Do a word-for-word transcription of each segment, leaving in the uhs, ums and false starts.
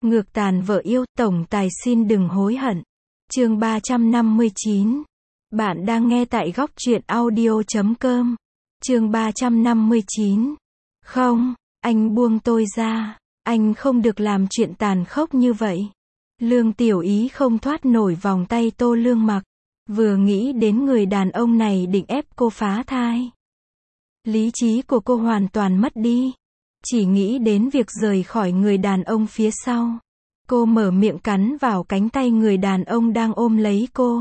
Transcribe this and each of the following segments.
Ngược tàn vợ yêu, tổng tài xin đừng hối hận. Chương ba trăm năm mươi chín. Bạn đang nghe tại góc truyện audio chấm com. Chương ba trăm năm mươi chín. Không, anh buông tôi ra. Anh không được làm chuyện tàn khốc như vậy. Lương Tiểu Ý không thoát nổi vòng tay Tô Lương Mặc. Vừa nghĩ đến người đàn ông này định ép cô phá thai. Lý trí của cô hoàn toàn mất đi. Chỉ nghĩ đến việc rời khỏi người đàn ông phía sau. Cô mở miệng cắn vào cánh tay người đàn ông đang ôm lấy cô.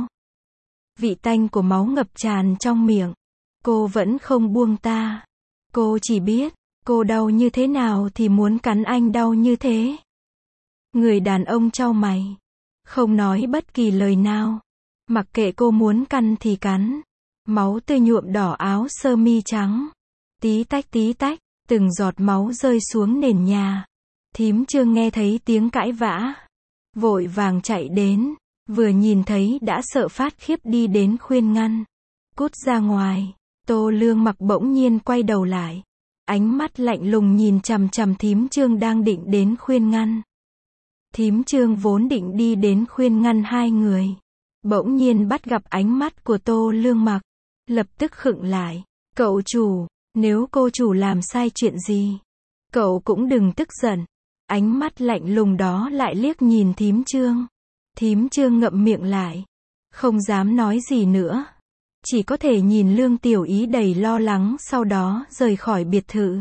Vị tanh của máu ngập tràn trong miệng. Cô vẫn không buông ta. Cô chỉ biết, cô đau như thế nào thì muốn cắn anh đau như thế. Người đàn ông chau mày. Không nói bất kỳ lời nào. Mặc kệ cô muốn cắn thì cắn. Máu tươi nhuộm đỏ áo sơ mi trắng. Tí tách tí tách, từng giọt máu rơi xuống nền nhà. Thím Trương nghe thấy tiếng cãi vã. Vội vàng chạy đến. Vừa nhìn thấy đã sợ phát khiếp đi đến khuyên ngăn. Cút ra ngoài. Tô Lương Mặc bỗng nhiên quay đầu lại. Ánh mắt lạnh lùng nhìn chằm chằm thím Trương đang định đến khuyên ngăn. Thím Trương vốn định đi đến khuyên ngăn hai người. Bỗng nhiên bắt gặp ánh mắt của Tô Lương Mặc. Lập tức khựng lại. Cậu chủ, nếu cô chủ làm sai chuyện gì, cậu cũng đừng tức giận. Ánh mắt lạnh lùng đó lại liếc nhìn thím Trương. Thím Trương ngậm miệng lại. Không dám nói gì nữa. Chỉ có thể nhìn Lương Tiểu Ý đầy lo lắng sau đó rời khỏi biệt thự.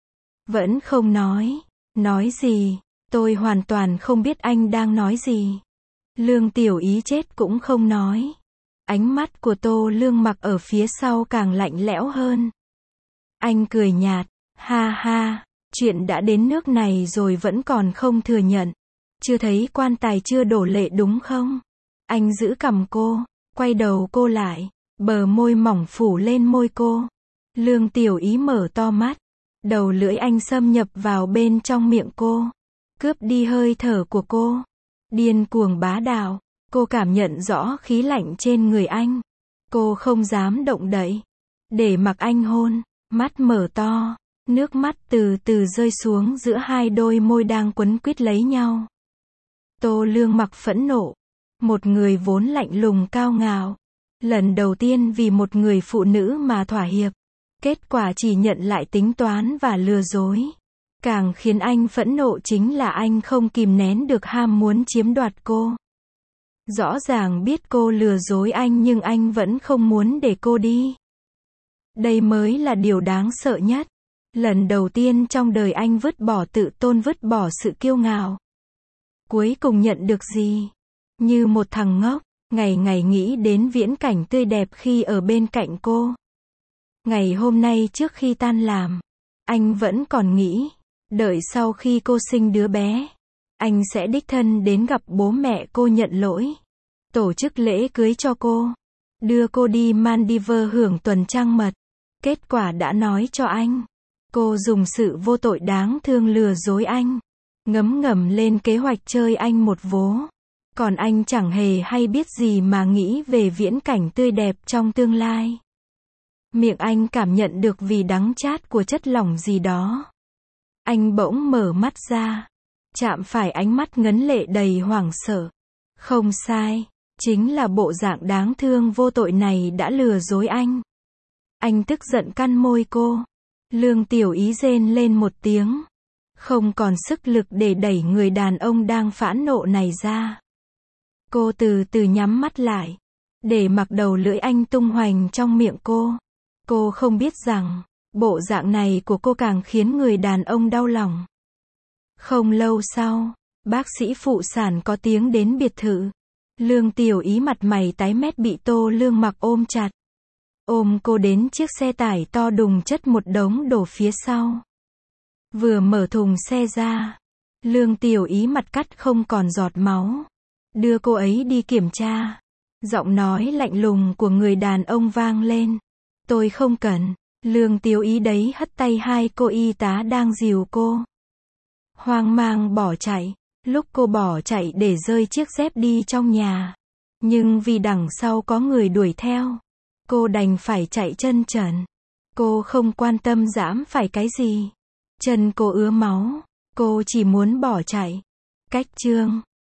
Vẫn không nói. Nói gì? Tôi hoàn toàn không biết anh đang nói gì. Lương Tiểu Ý chết cũng không nói. Ánh mắt của Tô Lương Mặc ở phía sau càng lạnh lẽo hơn. Anh cười nhạt. Ha ha, chuyện đã đến nước này rồi vẫn còn không thừa nhận. Chưa thấy quan tài chưa đổ lệ đúng không? Anh giữ cằm cô, quay đầu cô lại, bờ môi mỏng phủ lên môi cô. Lương Tiểu Ý mở to mắt, đầu lưỡi anh xâm nhập vào bên trong miệng cô, cướp đi hơi thở của cô. Điên cuồng bá đạo, cô cảm nhận rõ khí lạnh trên người anh. Cô không dám động đậy, để mặc anh hôn, mắt mở to, nước mắt từ từ rơi xuống giữa hai đôi môi đang quấn quýt lấy nhau. Tô Lương Mặc phẫn nộ. Một người vốn lạnh lùng cao ngạo. Lần đầu tiên vì một người phụ nữ mà thỏa hiệp. Kết quả chỉ nhận lại tính toán và lừa dối. Càng khiến anh phẫn nộ chính là anh không kìm nén được ham muốn chiếm đoạt cô. Rõ ràng biết cô lừa dối anh nhưng anh vẫn không muốn để cô đi. Đây mới là điều đáng sợ nhất. Lần đầu tiên trong đời anh vứt bỏ tự tôn, vứt bỏ sự kiêu ngạo. Cuối cùng nhận được gì? Như một thằng ngốc, ngày ngày nghĩ đến viễn cảnh tươi đẹp khi ở bên cạnh cô. Ngày hôm nay trước khi tan làm, anh vẫn còn nghĩ, đợi sau khi cô sinh đứa bé, anh sẽ đích thân đến gặp bố mẹ cô nhận lỗi, tổ chức lễ cưới cho cô, đưa cô đi Maldives hưởng tuần trăng mật. Kết quả đã nói cho anh, cô dùng sự vô tội đáng thương lừa dối anh. Ngấm ngầm lên kế hoạch chơi anh một vố. Còn anh chẳng hề hay biết gì mà nghĩ về viễn cảnh tươi đẹp trong tương lai. Miệng anh cảm nhận được vị đắng chát của chất lỏng gì đó. Anh bỗng mở mắt ra. Chạm phải ánh mắt ngấn lệ đầy hoảng sợ. Không sai. Chính là bộ dạng đáng thương vô tội này đã lừa dối anh. Anh tức giận căn môi cô. Lương Tiểu Ý rên lên một tiếng. Không còn sức lực để đẩy người đàn ông đang phẫn nộ này ra. Cô từ từ nhắm mắt lại, để mặc đầu lưỡi anh tung hoành trong miệng cô. Cô không biết rằng, bộ dạng này của cô càng khiến người đàn ông đau lòng. Không lâu sau, bác sĩ phụ sản có tiếng đến biệt thự. Lương Tiểu Ý mặt mày tái mét bị Tô Lương Mặc ôm chặt. Ôm cô đến chiếc xe tải to đùng chất một đống đổ phía sau. Vừa mở thùng xe ra, Lương Tiểu Ý mặt cắt không còn giọt máu. Đưa cô ấy đi kiểm tra. Giọng nói lạnh lùng của người đàn ông vang lên. Tôi không cần. Lương Tiểu Ý đấy hất tay hai cô y tá đang dìu cô. Hoang mang bỏ chạy. Lúc cô bỏ chạy để rơi chiếc dép đi trong nhà. Nhưng vì đằng sau có người đuổi theo, cô đành phải chạy chân trần. Cô không quan tâm dẫm phải cái gì. Chân cô ứa máu, cô chỉ muốn bỏ chạy. Cách chương